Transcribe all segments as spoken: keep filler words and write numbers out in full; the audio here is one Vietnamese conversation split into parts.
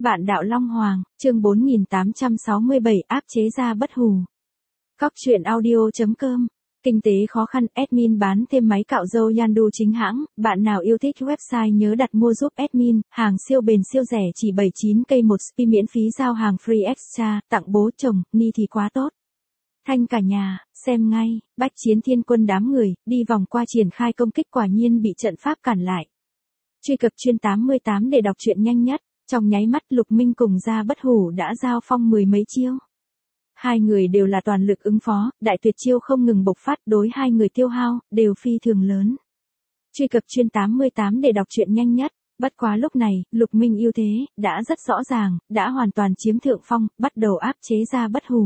Vạn đạo Long Hoàng, chương bốn nghìn tám trăm sáu mươi bảy áp chế Gia Bất Hủ. Cóc truyện audio chấm com. Kinh tế khó khăn, admin bán thêm máy cạo râu Yandu chính hãng, bạn nào yêu thích website nhớ đặt mua giúp admin, hàng siêu bền siêu rẻ chỉ bảy mươi chín k một spi miễn phí giao hàng free extra, tặng bố chồng, ni thì quá tốt. Thanh cả nhà, xem ngay, bách chiến thiên quân đám người, đi vòng qua triển khai công kích quả nhiên bị trận pháp cản lại. Truy cập chuyên tám mươi tám để đọc truyện nhanh nhất, trong nháy mắt Lục Minh cùng Gia Bất Hủ đã giao phong mười mấy chiêu. Hai người đều là toàn lực ứng phó, đại tuyệt chiêu không ngừng bộc phát đối hai người tiêu hao, đều phi thường lớn. Truy cập chuyên tám mươi tám để đọc truyện nhanh nhất, bất quá lúc này, Lục Minh ưu thế, đã rất rõ ràng, đã hoàn toàn chiếm thượng phong, bắt đầu áp chế Gia Bất Hủ.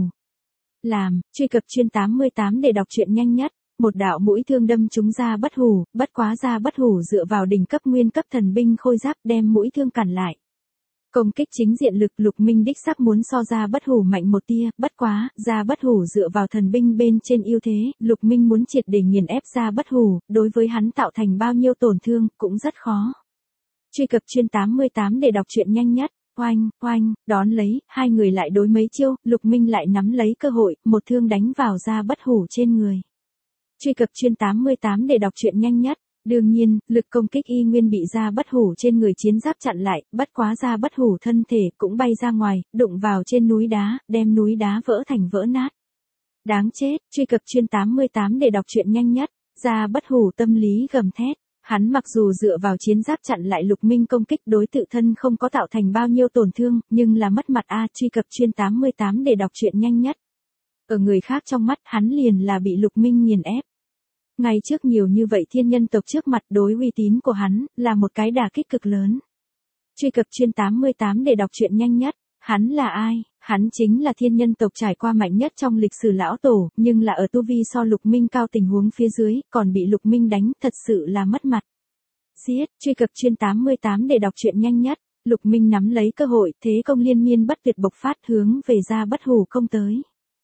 Làm, truy cập chuyên tám mươi tám để đọc truyện nhanh nhất, một đạo mũi thương đâm trúng Gia Bất Hủ, bất quá Gia Bất Hủ dựa vào đỉnh cấp nguyên cấp thần binh khôi giáp đem mũi thương cản lại. Công kích chính diện lực Lục Minh đích xác muốn so Gia Bất Hủ mạnh một tia, bất quá, Gia Bất Hủ dựa vào thần binh bên trên ưu thế, Lục Minh muốn triệt để nghiền ép Gia Bất Hủ, đối với hắn tạo thành bao nhiêu tổn thương, cũng rất khó. Truy cập chuyên tám mươi tám để đọc truyện nhanh nhất, oanh, oanh, đón lấy, hai người lại đối mấy chiêu, Lục Minh lại nắm lấy cơ hội, một thương đánh vào Gia Bất Hủ trên người. Truy cập chuyên tám mươi tám để đọc truyện nhanh nhất. Đương nhiên, lực công kích y nguyên bị Gia Bất Hủ trên người chiến giáp chặn lại, bất quá Gia Bất Hủ thân thể cũng bay ra ngoài, đụng vào trên núi đá, đem núi đá vỡ thành vỡ nát. Đáng chết, truy cập chuyên tám mươi tám để đọc truyện nhanh nhất, Gia Bất Hủ tâm lý gầm thét, hắn mặc dù dựa vào chiến giáp chặn lại Lục Minh công kích đối tự thân không có tạo thành bao nhiêu tổn thương, nhưng là mất mặt a, truy cập chuyên tám mươi tám để đọc truyện nhanh nhất. Ở người khác trong mắt hắn liền là bị Lục Minh nghiền ép. Ngay trước nhiều như vậy thiên nhân tộc trước mặt đối uy tín của hắn, là một cái đả kích cực lớn. Truy cập chuyên tám mươi tám để đọc truyện nhanh nhất, hắn là ai? Hắn chính là thiên nhân tộc trải qua mạnh nhất trong lịch sử lão tổ, nhưng là ở tu vi so Lục Minh cao tình huống phía dưới, còn bị Lục Minh đánh, thật sự là mất mặt. Giết, truy cập chuyên tám mươi tám để đọc truyện nhanh nhất, Lục Minh nắm lấy cơ hội, thế công liên miên bất tuyệt bộc phát hướng về Gia Bất Hủ công tới.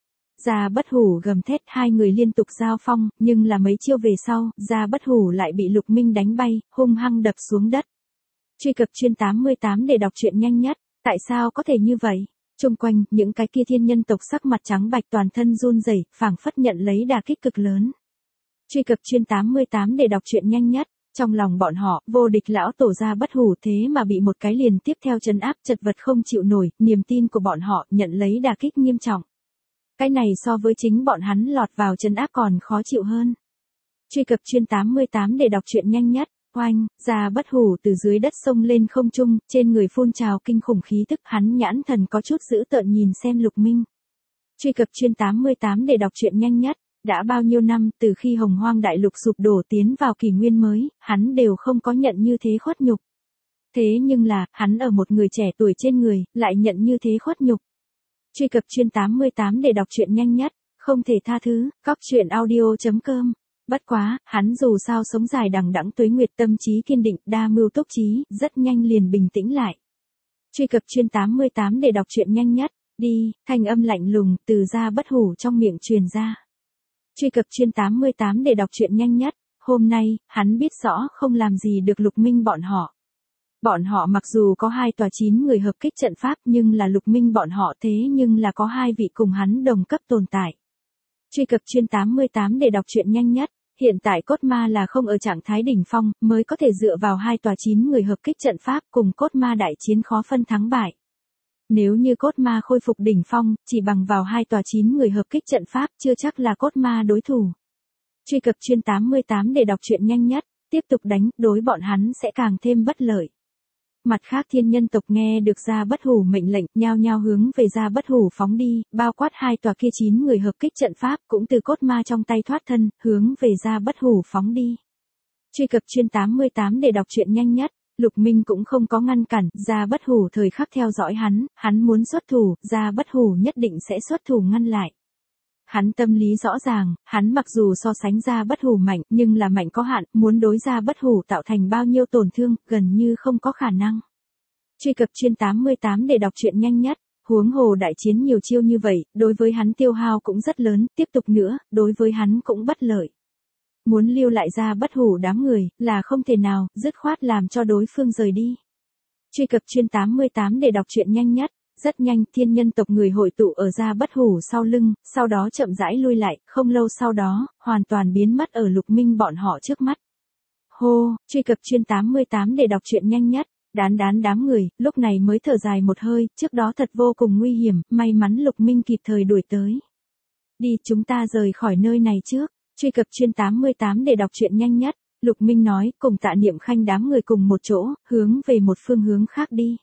Gia Bất Hủ gầm thét, hai người liên tục giao phong, nhưng là mấy chiêu về sau, Gia Bất Hủ lại bị Lục Minh đánh bay, hung hăng đập xuống đất. Truy cập chuyên tám mươi tám để đọc truyện nhanh nhất, tại sao có thể như vậy? Trung quanh, những cái kia thiên nhân tộc sắc mặt trắng bạch toàn thân run rẩy, phảng phất nhận lấy đả kích cực lớn. Truy cập chuyên tám mươi tám để đọc truyện nhanh nhất, trong lòng bọn họ, vô địch lão tổ Gia Bất Hủ thế mà bị một cái liền tiếp theo trấn áp chật vật không chịu nổi, niềm tin của bọn họ nhận lấy đả kích nghiêm trọng. Cái này so với chính bọn hắn lọt vào trấn áp còn khó chịu hơn. Truy cập chuyên tám mươi tám để đọc truyện nhanh nhất, oanh, Gia Bất Hủ từ dưới đất sông lên không trung, trên người phun trào kinh khủng khí tức, hắn nhãn thần có chút dữ tợn nhìn xem Lục Minh. Truy cập chuyên tám mươi tám để đọc truyện nhanh nhất, đã bao nhiêu năm từ khi Hồng Hoang Đại Lục sụp đổ tiến vào kỷ nguyên mới, hắn đều không có nhận như thế khuất nhục. Thế nhưng là, hắn ở một người trẻ tuổi trên người, lại nhận như thế khuất nhục. Truy cập chuyên tám mươi tám để đọc truyện nhanh nhất, không thể tha thứ, cóc truyện audio chấm com. Bất quá, hắn dù sao sống dài đằng đẵng tuế nguyệt tâm trí kiên định, đa mưu túc trí, rất nhanh liền bình tĩnh lại. Truy cập chuyên tám mươi tám để đọc truyện nhanh nhất, đi, thanh âm lạnh lùng, từ Gia Bất Hủ trong miệng truyền ra. Truy cập chuyên tám mươi tám để đọc truyện nhanh nhất, hôm nay, hắn biết rõ không làm gì được Lục Minh bọn họ. Bọn họ mặc dù có hai tòa chín người hợp kích trận pháp nhưng là Lục Minh bọn họ thế nhưng là có hai vị cùng hắn đồng cấp tồn tại. Truy cập chuyên tám mươi tám để đọc truyện nhanh nhất, hiện tại Cốt Ma là không ở trạng thái đỉnh phong, mới có thể dựa vào hai tòa chín người hợp kích trận pháp cùng Cốt Ma đại chiến khó phân thắng bại. Nếu như Cốt Ma khôi phục đỉnh phong, chỉ bằng vào hai tòa chín người hợp kích trận pháp chưa chắc là Cốt Ma đối thủ. Truy cập chuyên tám mươi tám để đọc truyện nhanh nhất, tiếp tục đánh, đối bọn hắn sẽ càng thêm bất lợi. Mặt khác thiên nhân tộc nghe được Gia Bất Hủ mệnh lệnh, nhao nhao hướng về Gia Bất Hủ phóng đi, bao quát hai tòa kia chín người hợp kích trận pháp cũng từ Cốt Ma trong tay thoát thân, hướng về Gia Bất Hủ phóng đi. Truy cập chuyên tám mươi tám để đọc truyện nhanh nhất, Lục Minh cũng không có ngăn cản, Gia Bất Hủ thời khắc theo dõi hắn, hắn muốn xuất thủ, Gia Bất Hủ nhất định sẽ xuất thủ ngăn lại. Hắn tâm lý rõ ràng, hắn mặc dù so sánh Gia Bất Hủ mạnh, nhưng là mạnh có hạn, muốn đối Gia Bất Hủ tạo thành bao nhiêu tổn thương, gần như không có khả năng. Truy cập chuyên tám mươi tám để đọc truyện nhanh nhất, huống hồ đại chiến nhiều chiêu như vậy, đối với hắn tiêu hao cũng rất lớn, tiếp tục nữa, đối với hắn cũng bất lợi. Muốn lưu lại Gia Bất Hủ đám người, là không thể nào, dứt khoát làm cho đối phương rời đi. Truy cập chuyên tám mươi tám để đọc truyện nhanh nhất. Rất nhanh, thiên nhân tộc người hội tụ ở Gia Bất Hủ sau lưng, sau đó chậm rãi lui lại, không lâu sau đó, hoàn toàn biến mất ở Lục Minh bọn họ trước mắt. Hô, truy cập chuyên tám mươi tám để đọc truyện nhanh nhất. Đán đán đám người, lúc này mới thở dài một hơi, trước đó thật vô cùng nguy hiểm, may mắn Lục Minh kịp thời đuổi tới. Đi, chúng ta rời khỏi nơi này trước. Truy cập chuyên tám mươi tám để đọc truyện nhanh nhất. Lục Minh nói, cùng Tạ Niệm Khanh đám người cùng một chỗ, hướng về một phương hướng khác đi.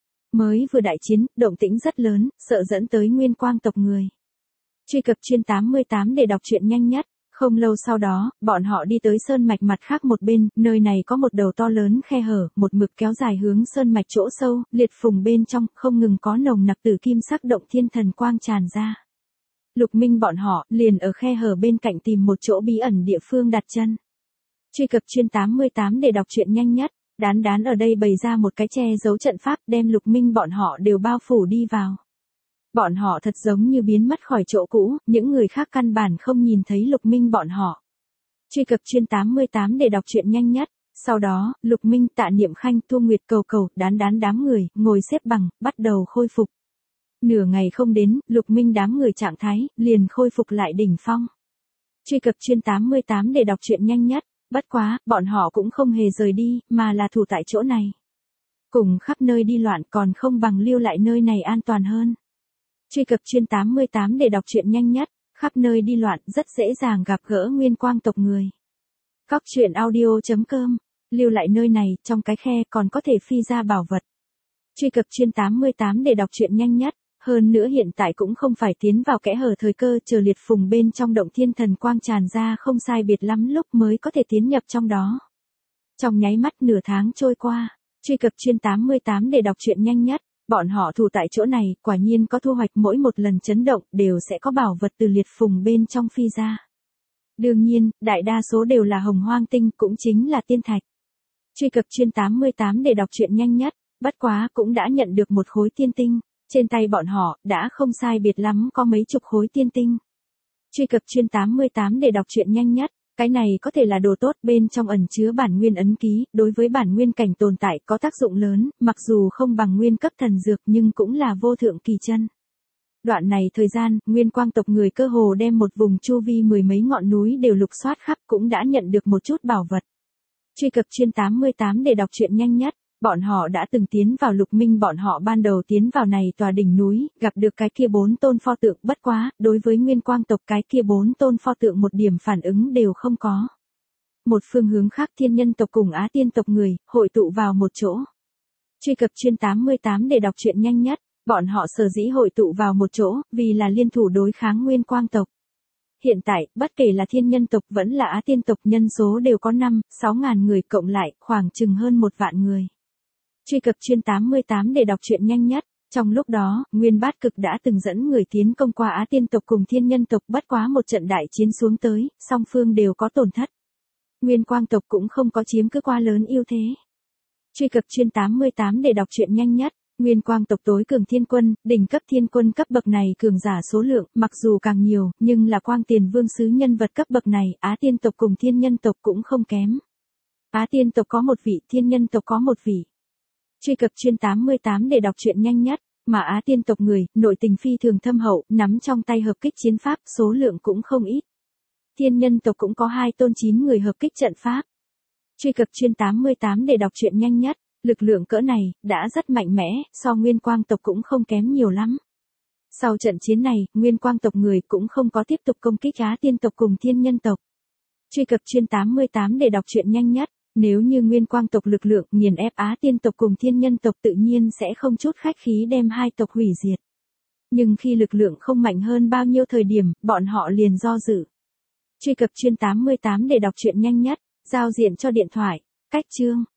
Mới vừa đại chiến, động tĩnh rất lớn, sợ dẫn tới Nguyên Quang tộc người. Truy cập chuyên tám mươi tám để đọc truyện nhanh nhất. Không lâu sau đó, bọn họ đi tới sơn mạch mặt khác một bên, nơi này có một đầu to lớn khe hở, một mực kéo dài hướng sơn mạch chỗ sâu, liệt phùng bên trong, không ngừng có nồng nặc tử kim sắc động thiên thần quang tràn ra. Lục Minh bọn họ, liền ở khe hở bên cạnh tìm một chỗ bí ẩn địa phương đặt chân. Truy cập chuyên tám mươi tám để đọc truyện nhanh nhất. Đán đán ở đây bày ra một cái che giấu trận pháp, đem Lục Minh bọn họ đều bao phủ đi vào. Bọn họ thật giống như biến mất khỏi chỗ cũ, những người khác căn bản không nhìn thấy Lục Minh bọn họ. Truy cập chuyên tám mươi tám để đọc truyện nhanh nhất. Sau đó, Lục Minh, Tạ Niệm Khanh, Thu Nguyệt cầu cầu, đán đán đám người, ngồi xếp bằng, bắt đầu khôi phục. Nửa ngày không đến, Lục Minh đám người trạng thái, liền khôi phục lại đỉnh phong. Truy cập chuyên tám mươi tám để đọc truyện nhanh nhất. Bất quá, bọn họ cũng không hề rời đi, mà là thủ tại chỗ này. Cùng khắp nơi đi loạn còn không bằng lưu lại nơi này an toàn hơn. Truy cập chuyên tám mươi tám để đọc truyện nhanh nhất. Khắp nơi đi loạn rất dễ dàng gặp gỡ Nguyên Quang tộc người. Cóc truyện audio chấm com. Lưu lại nơi này, trong cái khe còn có thể phi ra bảo vật. Truy cập chuyên tám mươi tám để đọc truyện nhanh nhất. Hơn nữa hiện tại cũng không phải tiến vào kẽ hở thời cơ, chờ liệt phùng bên trong động thiên thần quang tràn ra không sai biệt lắm lúc mới có thể tiến nhập trong đó. Trong nháy mắt nửa tháng trôi qua, truy cập chuyên tám mươi tám để đọc truyện nhanh nhất. Bọn họ thủ tại chỗ này, quả nhiên có thu hoạch, mỗi một lần chấn động đều sẽ có bảo vật từ liệt phùng bên trong phi ra. Đương nhiên, đại đa số đều là hồng hoang tinh, cũng chính là tiên thạch. Truy cập chuyên tám mươi tám để đọc truyện nhanh nhất. Bất quá cũng đã nhận được một khối tiên tinh. Trên tay bọn họ, đã không sai biệt lắm có mấy chục khối tiên tinh. Truy cập chuyên tám mươi tám để đọc truyện nhanh nhất. Cái này có thể là đồ tốt, bên trong ẩn chứa bản nguyên ấn ký, đối với bản nguyên cảnh tồn tại có tác dụng lớn, mặc dù không bằng nguyên cấp thần dược nhưng cũng là vô thượng kỳ chân. Đoạn này thời gian, Nguyên Quang tộc người cơ hồ đem một vùng chu vi mười mấy ngọn núi đều lục soát khắp, cũng đã nhận được một chút bảo vật. Truy cập chuyên tám mươi tám để đọc truyện nhanh nhất. Bọn họ đã từng tiến vào Lục Minh bọn họ ban đầu tiến vào này tòa đỉnh núi, gặp được cái kia bốn tôn pho tượng, bất quá, đối với Nguyên Quang tộc cái kia bốn tôn pho tượng một điểm phản ứng đều không có. Một phương hướng khác thiên nhân tộc cùng Á Tiên tộc người, hội tụ vào một chỗ. Truy cập chuyên tám mươi tám để đọc truyện nhanh nhất. Bọn họ sở dĩ hội tụ vào một chỗ, vì là liên thủ đối kháng Nguyên Quang tộc. Hiện tại, bất kể là thiên nhân tộc vẫn là Á Tiên tộc, nhân số đều có năm, sáu ngàn người cộng lại, khoảng chừng hơn một vạn người. Truy cập chuyên tám mươi tám để đọc truyện nhanh nhất. Trong lúc đó, Nguyên Bát Cực đã từng dẫn người tiến công qua Á Tiên tộc cùng thiên nhân tộc, bất quá một trận đại chiến xuống tới, song phương đều có tổn thất. Nguyên Quang tộc cũng không có chiếm cứ quá lớn ưu thế. Truy cập chuyên tám mươi tám để đọc truyện nhanh nhất. Nguyên Quang tộc tối cường thiên quân, đỉnh cấp thiên quân cấp bậc này cường giả số lượng, mặc dù càng nhiều, nhưng là Quang Tiền Vương sứ nhân vật cấp bậc này, Á Tiên tộc cùng thiên nhân tộc cũng không kém. Á Tiên tộc có một vị, thiên nhân tộc có một vị. Truy cập chuyên tám mươi tám để đọc truyện nhanh nhất. Mà Á Tiên tộc người, nội tình phi thường thâm hậu, nắm trong tay hợp kích chiến pháp, số lượng cũng không ít. Thiên nhân tộc cũng có hai tôn chín người hợp kích trận pháp. Truy cập chuyên tám mươi tám để đọc truyện nhanh nhất. Lực lượng cỡ này, đã rất mạnh mẽ, so Nguyên Quang tộc cũng không kém nhiều lắm. Sau trận chiến này, Nguyên Quang tộc người cũng không có tiếp tục công kích Á Tiên tộc cùng thiên nhân tộc. Truy cập chuyên tám mươi tám để đọc truyện nhanh nhất. Nếu như Nguyên Quang tộc lực lượng nghiền ép Á Tiên tộc cùng thiên nhân tộc tự nhiên sẽ không chút khách khí đem hai tộc hủy diệt. Nhưng khi lực lượng không mạnh hơn bao nhiêu thời điểm, bọn họ liền do dự. Truy cập chuyên tám mươi tám để đọc truyện nhanh nhất. Giao diện cho điện thoại. Cách chương.